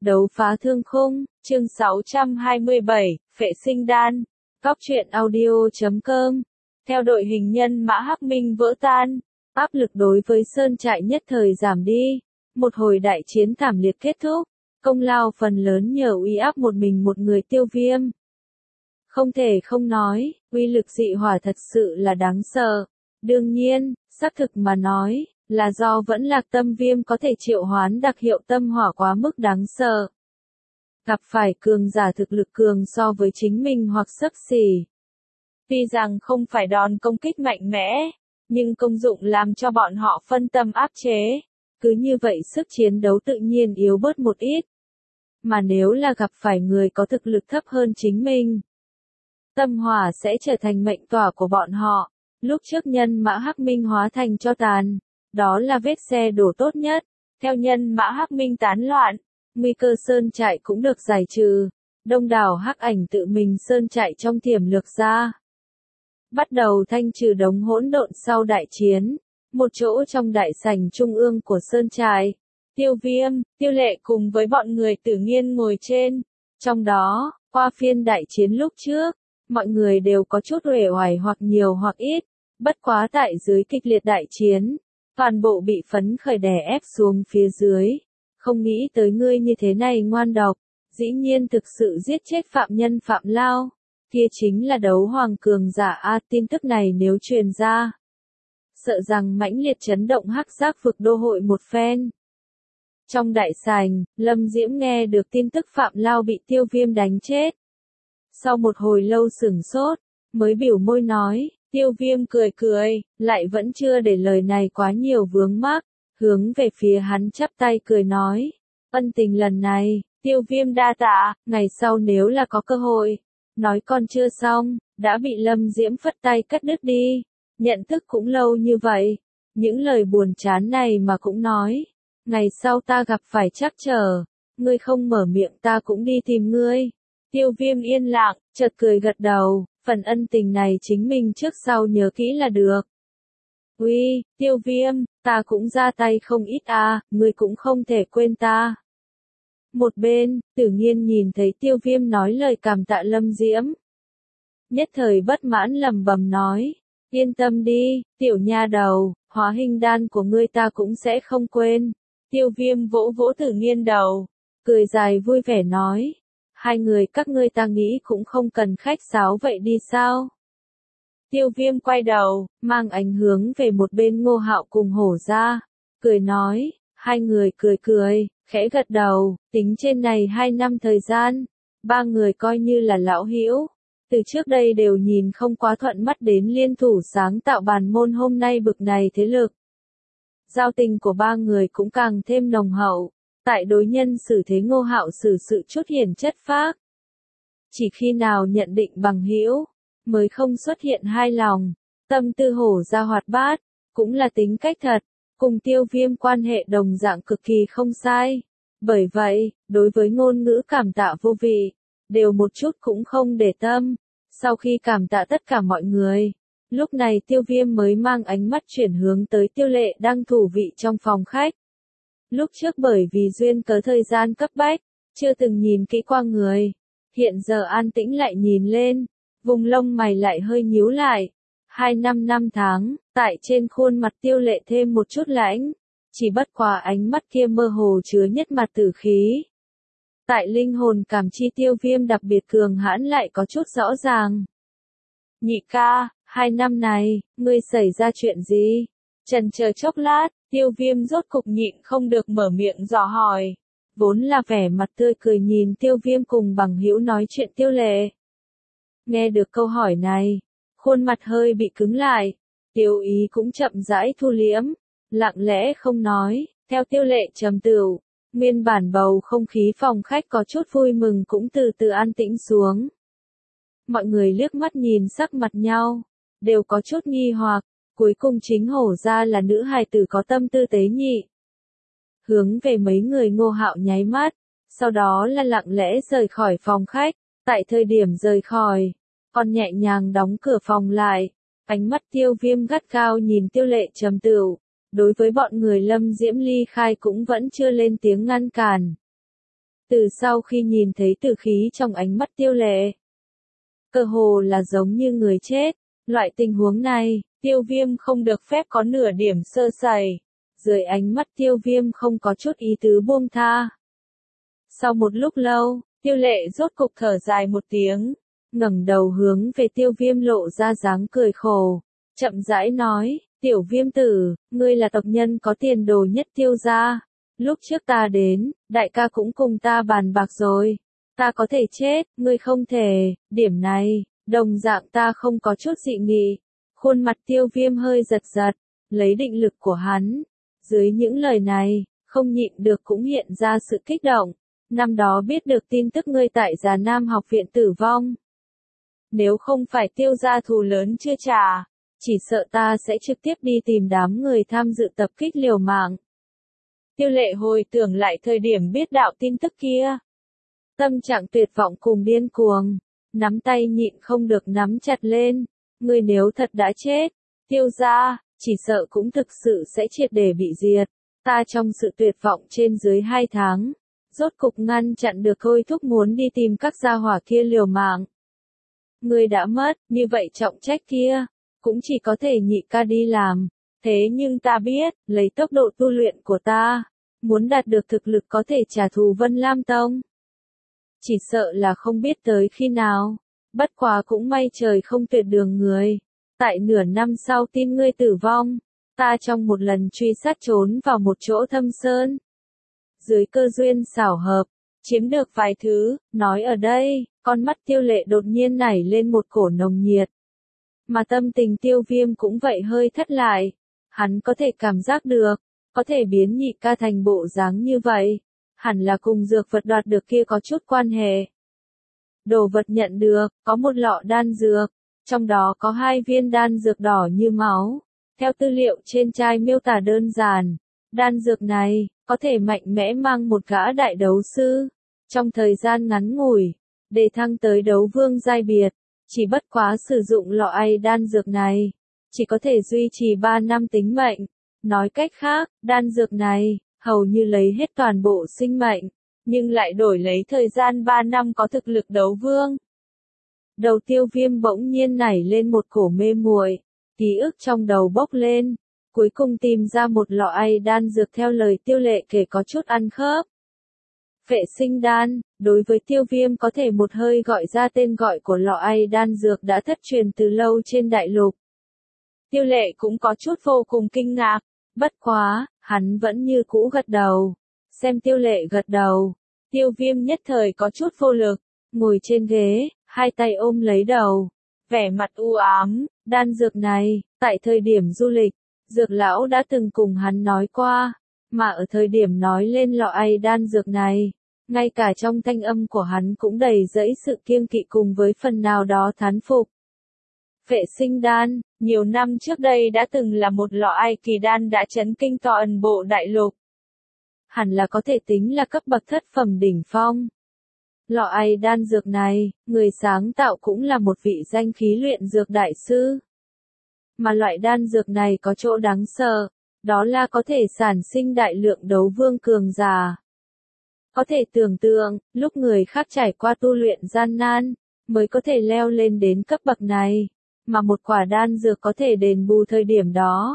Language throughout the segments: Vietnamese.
Đấu phá thương khung, chương 627, phệ sinh đan. Góc truyện audio.com. Theo đội hình nhân mã Hắc Minh vỡ tan, áp lực đối với Sơn Trại nhất thời giảm đi. Một hồi đại chiến thảm liệt kết thúc, công lao phần lớn nhờ uy áp một mình một người Tiêu Viêm. Không thể không nói, uy lực dị hỏa thật sự là đáng sợ. Đương nhiên, xác thực mà nói, là do vẫn Lạc Tâm Viêm có thể triệu hoán đặc hiệu tâm hỏa quá mức đáng sợ. Gặp phải cường giả thực lực cường so với chính mình hoặc xấp xỉ. Tuy rằng không phải đòn công kích mạnh mẽ, nhưng công dụng làm cho bọn họ phân tâm áp chế. Cứ như vậy sức chiến đấu tự nhiên yếu bớt một ít. Mà nếu là gặp phải người có thực lực thấp hơn chính mình, tâm hỏa sẽ trở thành mệnh tỏa của bọn họ. Lúc trước nhân mã Hắc Minh hóa thành tro tàn, đó là vết xe đổ tốt nhất. Theo nhân mã Hắc Minh tán loạn, nguy cơ Sơn Trại cũng được giải trừ. Đông đảo hắc ảnh tự mình Sơn Trại trong tiềm lược ra. Bắt đầu thanh trừ đống hỗn độn sau đại chiến. Một chỗ trong đại sảnh trung ương của Sơn Trại, Tiêu Viêm, Tiêu Lệ cùng với bọn người Tử Nghiên ngồi trên. Trong đó, qua phiên đại chiến lúc trước, mọi người đều có chút uể oải hoặc nhiều hoặc ít. Bất quá tại dưới kịch liệt đại chiến, toàn bộ bị phấn khởi đè ép xuống phía dưới. Không nghĩ tới ngươi như thế này ngoan độc, dĩ nhiên thực sự giết chết phạm nhân Phạm Lao. Kia chính là đấu hoàng cường giả A, tin tức này nếu truyền ra, sợ rằng mãnh liệt chấn động hắc giác vực đô hội một phen. Trong đại sảnh, Lâm Diễm nghe được tin tức Phạm Lao bị Tiêu Viêm đánh chết. Sau một hồi lâu sửng sốt, mới biểu môi nói, Tiêu Viêm cười cười, lại vẫn chưa để lời này quá nhiều vướng mắc, hướng về phía hắn chắp tay cười nói, ân tình lần này, Tiêu Viêm đa tạ, ngày sau nếu là có cơ hội. Nói con chưa xong, đã bị Lâm Diễm phất tay cắt đứt đi. Nhận thức cũng lâu như vậy, những lời buồn chán này mà cũng nói, ngày sau ta gặp phải trắc trở, ngươi không mở miệng ta cũng đi tìm ngươi. Tiêu Viêm yên lặng, chợt cười gật đầu, phần ân tình này chính mình trước sau nhớ kỹ là được. Uy, Tiêu Viêm, ta cũng ra tay không ít à, ngươi cũng không thể quên ta. Một bên, Tử Nghiên nhìn thấy Tiêu Viêm nói lời cảm tạ Lâm Diễm. Nhất thời bất mãn lẩm bẩm nói, yên tâm đi, tiểu nha đầu, hóa hình đan của ngươi ta cũng sẽ không quên. Tiêu Viêm vỗ vỗ Tử Nghiên đầu, cười dài vui vẻ nói, hai người các ngươi ta nghĩ cũng không cần khách sáo vậy đi sao. Tiêu Viêm quay đầu, mang ánh hướng về một bên Ngô Hạo cùng Hổ ra, cười nói, hai người cười cười, khẽ gật đầu, tính trên này 2 năm thời gian, ba người coi như là lão hữu, từ trước đây đều nhìn không quá thuận mắt đến liên thủ sáng tạo bàn môn hôm nay bực này thế lực. Giao tình của ba người cũng càng thêm nồng hậu, tại đối nhân xử thế Ngô Hạo xử sự chút hiền chất phác. Chỉ khi nào nhận định bằng hữu, mới không xuất hiện hai lòng, tâm tư Hổ ra hoạt bát, cũng là tính cách thật, cùng Tiêu Viêm quan hệ đồng dạng cực kỳ không sai. Bởi vậy, đối với ngôn ngữ cảm tạ vô vị, đều một chút cũng không để tâm. Sau khi cảm tạ tất cả mọi người, lúc này Tiêu Viêm mới mang ánh mắt chuyển hướng tới Tiêu Lệ đang thủ vị trong phòng khách. Lúc trước bởi vì duyên cớ thời gian cấp bách, chưa từng nhìn kỹ qua người. Hiện giờ an tĩnh lại nhìn lên, vùng lông mày lại hơi nhíu lại. 2 năm tháng, tại trên khuôn mặt Tiêu Lệ thêm một chút lãnh. Chỉ bất quá ánh mắt kia mơ hồ chứa nhất mặt tử khí. Tại linh hồn cảm chi Tiêu Viêm đặc biệt cường hãn lại có chút rõ ràng. Nhị ca, 2 năm này, ngươi xảy ra chuyện gì? Chần chờ chốc lát, Tiêu Viêm rốt cục nhịn không được mở miệng dò hỏi. Vốn là vẻ mặt tươi cười nhìn Tiêu Viêm cùng bằng hữu nói chuyện Tiêu Lệ. Nghe được câu hỏi này, khuôn mặt hơi bị cứng lại, Tiêu Ý cũng chậm rãi thu liễm. Lặng lẽ không nói, theo Tiêu Lệ trầm tửu, nguyên bản bầu không khí phòng khách có chút vui mừng cũng từ từ an tĩnh xuống. Mọi người liếc mắt nhìn sắc mặt nhau, đều có chút nghi hoặc, cuối cùng chính Hổ ra là nữ hài tử có tâm tư tế nhị. Hướng về mấy người Ngô Hạo nháy mắt, sau đó là lặng lẽ rời khỏi phòng khách, tại thời điểm rời khỏi, còn nhẹ nhàng đóng cửa phòng lại, ánh mắt Tiêu Viêm gắt gao nhìn Tiêu Lệ trầm tửu. Đối với bọn người Lâm Diễm ly khai cũng vẫn chưa lên tiếng ngăn cản. Từ sau khi nhìn thấy tử khí trong ánh mắt Tiêu Lệ, cơ hồ là giống như người chết, loại tình huống này, Tiêu Viêm không được phép có nửa điểm sơ sẩy. Dưới ánh mắt Tiêu Viêm không có chút ý tứ buông tha. Sau một lúc lâu, Tiêu Lệ rốt cục thở dài một tiếng, ngẩng đầu hướng về Tiêu Viêm lộ ra dáng cười khổ, chậm rãi nói, Tiểu Viêm tử, ngươi là tộc nhân có tiền đồ nhất Tiêu gia. Lúc trước ta đến, đại ca cũng cùng ta bàn bạc rồi. Ta có thể chết, ngươi không thể, điểm này, đồng dạng ta không có chút dị nghị. Khuôn mặt Tiêu Viêm hơi giật giật, lấy định lực của hắn. Dưới những lời này, không nhịn được cũng hiện ra sự kích động. Năm đó biết được tin tức ngươi tại Già Nam học viện tử vong. Nếu không phải Tiêu gia thù lớn chưa trả, chỉ sợ ta sẽ trực tiếp đi tìm đám người tham dự tập kích liều mạng. Tiêu Lệ hồi tưởng lại thời điểm biết đạo tin tức kia. Tâm trạng tuyệt vọng cùng điên cuồng, nắm tay nhịn không được nắm chặt lên. Ngươi nếu thật đã chết, Tiêu gia, chỉ sợ cũng thực sự sẽ triệt để bị diệt. Ta trong sự tuyệt vọng trên dưới 2 tháng, rốt cục ngăn chặn được thôi thúc muốn đi tìm các gia hỏa kia liều mạng. Ngươi đã mất, như vậy trọng trách kia, cũng chỉ có thể nhị ca đi làm. Thế nhưng ta biết, lấy tốc độ tu luyện của ta, muốn đạt được thực lực có thể trả thù Vân Lam Tông. Chỉ sợ là không biết tới khi nào, bất quá cũng may trời không tuyệt đường người. Tại nửa năm sau tin ngươi tử vong, ta trong một lần truy sát trốn vào một chỗ thâm sơn. Dưới cơ duyên xảo hợp, chiếm được vài thứ, nói ở đây, con mắt Tiêu Lệ đột nhiên nảy lên một cổ nồng nhiệt. Mà tâm tình Tiêu Viêm cũng vậy hơi thất lại, hắn có thể cảm giác được, có thể biến nhị ca thành bộ dáng như vậy, hẳn là cùng dược vật đoạt được kia có chút quan hệ. Đồ vật nhận được, có một lọ đan dược, trong đó có 2 viên đan dược đỏ như máu. Theo tư liệu trên chai miêu tả đơn giản, đan dược này, có thể mạnh mẽ mang một gã đại đấu sư, trong thời gian ngắn ngủi, để thăng tới đấu vương giai biệt, chỉ bất quá sử dụng lọ ai đan dược này, chỉ có thể duy trì 3 năm tính mệnh. Nói cách khác, đan dược này, hầu như lấy hết toàn bộ sinh mệnh, nhưng lại đổi lấy thời gian 3 năm có thực lực đấu vương. Đầu Tiêu Viêm bỗng nhiên nảy lên một cổ mê muội, ký ức trong đầu bốc lên, cuối cùng tìm ra một lọ ai đan dược theo lời Tiêu Lệ kể có chút ăn khớp. Phệ sinh đan, đối với Tiêu Viêm có thể một hơi gọi ra tên gọi của lọ ai đan dược đã thất truyền từ lâu trên đại lục. Tiêu Lệ cũng có chút vô cùng kinh ngạc, bất quá, hắn vẫn như cũ gật đầu. Xem Tiêu Lệ gật đầu, Tiêu Viêm nhất thời có chút vô lực, ngồi trên ghế, hai tay ôm lấy đầu, vẻ mặt u ám. Đan dược này, tại thời điểm du lịch, dược lão đã từng cùng hắn nói qua, mà ở thời điểm nói lên lọ ai đan dược này, ngay cả trong thanh âm của hắn cũng đầy dẫy sự kiêng kỵ cùng với phần nào đó thán phục. Phệ sinh đan, nhiều năm trước đây đã từng là một lọ ai kỳ đan đã chấn kinh toàn bộ đại lục. Hẳn là có thể tính là cấp bậc thất phẩm đỉnh phong. Lọ ai đan dược này, người sáng tạo cũng là một vị danh khí luyện dược đại sư. Mà loại đan dược này có chỗ đáng sợ, đó là có thể sản sinh đại lượng đấu vương cường giả. Có thể tưởng tượng, lúc người khác trải qua tu luyện gian nan, mới có thể leo lên đến cấp bậc này, mà một quả đan dược có thể đền bù thời điểm đó.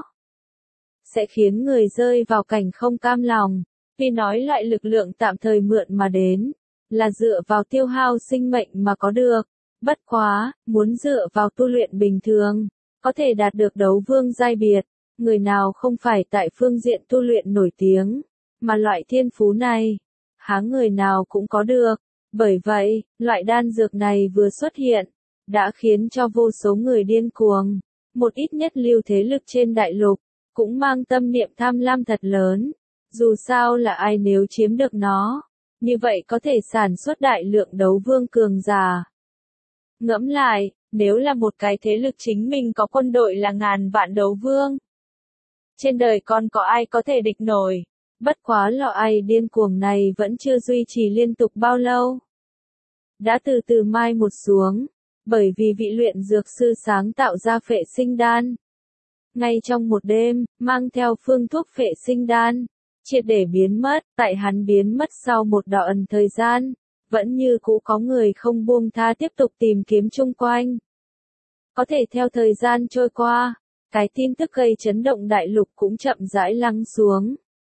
Sẽ khiến người rơi vào cảnh không cam lòng, vì nói loại lực lượng tạm thời mượn mà đến, là dựa vào tiêu hao sinh mệnh mà có được. Bất quá, muốn dựa vào tu luyện bình thường, có thể đạt được đấu vương giai biệt, người nào không phải tại phương diện tu luyện nổi tiếng, mà loại thiên phú này, há người nào cũng có được. Bởi vậy, loại đan dược này vừa xuất hiện, đã khiến cho vô số người điên cuồng, một ít nhất lưu thế lực trên đại lục, cũng mang tâm niệm tham lam thật lớn. Dù sao là ai nếu chiếm được nó, như vậy có thể sản xuất đại lượng đấu vương cường giả. Ngẫm lại, nếu là một cái thế lực chính mình có quân đội là ngàn vạn đấu vương, trên đời còn có ai có thể địch nổi. Bất quá lọ ai điên cuồng này vẫn chưa duy trì liên tục bao lâu, đã từ từ mai một xuống, bởi vì vị luyện dược sư sáng tạo ra phệ sinh đan. Ngay trong một đêm, mang theo phương thuốc phệ sinh đan, triệt để biến mất, tại hắn biến mất sau một đoạn thời gian, vẫn như cũ có người không buông tha tiếp tục tìm kiếm chung quanh. Có thể theo thời gian trôi qua, cái tin tức gây chấn động đại lục cũng chậm rãi lắng xuống.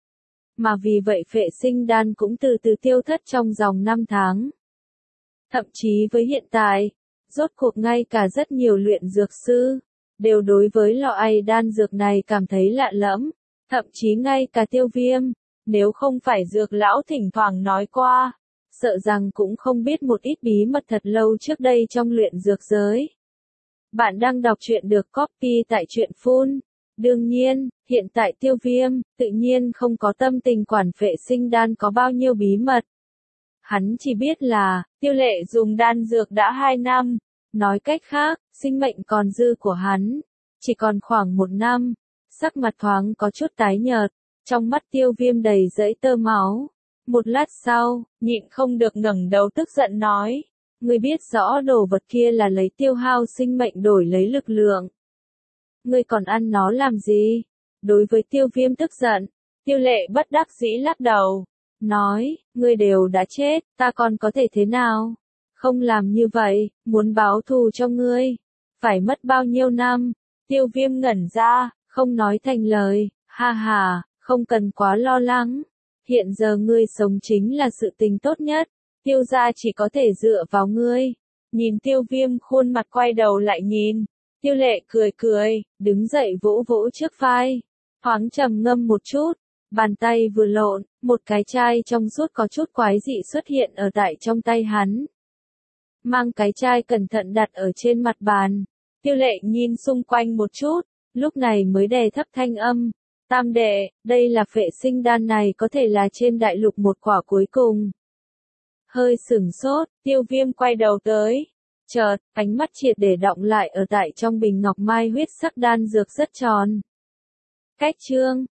Mà vì vậy phệ sinh đan cũng từ từ tiêu thất trong vòng 5 tháng. Thậm chí với hiện tại, rốt cuộc ngay cả rất nhiều luyện dược sư, đều đối với loại đan dược này cảm thấy lạ lẫm, thậm chí ngay cả Tiêu Viêm, nếu không phải dược lão thỉnh thoảng nói qua, sợ rằng cũng không biết một ít bí mật thật lâu trước đây trong luyện dược giới. Bạn đang đọc truyện được copy tại truyện Phun. Đương nhiên, hiện tại Tiêu Viêm, tự nhiên không có tâm tình quản phệ sinh đan có bao nhiêu bí mật. Hắn chỉ biết là, Tiêu Lệ dùng đan dược đã 2 năm, nói cách khác, sinh mệnh còn dư của hắn, chỉ còn khoảng 1 năm, sắc mặt thoáng có chút tái nhợt, trong mắt Tiêu Viêm đầy dẫy tơ máu. Một lát sau, nhịn không được ngẩng đầu tức giận nói, ngươi biết rõ đồ vật kia là lấy tiêu hao sinh mệnh đổi lấy lực lượng. Ngươi còn ăn nó làm gì? Đối với Tiêu Viêm tức giận, Tiêu Lệ bất đắc dĩ lắc đầu, nói, ngươi đều đã chết, ta còn có thể thế nào? Không làm như vậy, muốn báo thù cho ngươi, phải mất bao nhiêu năm? Tiêu Viêm ngẩn ra, không nói thành lời, ha ha, không cần quá lo lắng. Hiện giờ ngươi sống chính là sự tình tốt nhất, Tiêu gia chỉ có thể dựa vào ngươi. Nhìn Tiêu Viêm khuôn mặt quay đầu lại nhìn, Tiêu Lệ cười cười, đứng dậy vỗ vỗ trước vai, thoáng trầm ngâm một chút, bàn tay vừa lộn, một cái chai trong suốt có chút quái dị xuất hiện ở tại trong tay hắn. Mang cái chai cẩn thận đặt ở trên mặt bàn, Tiêu Lệ nhìn xung quanh một chút, lúc này mới đè thấp thanh âm, Tam đệ, đây là phệ sinh đan này có thể là trên đại lục một quả cuối cùng. Hơi sửng sốt, Tiêu Viêm quay đầu tới. Chợt, ánh mắt triệt để đọng lại ở tại trong bình ngọc mai huyết sắc đan dược rất tròn. Cách chương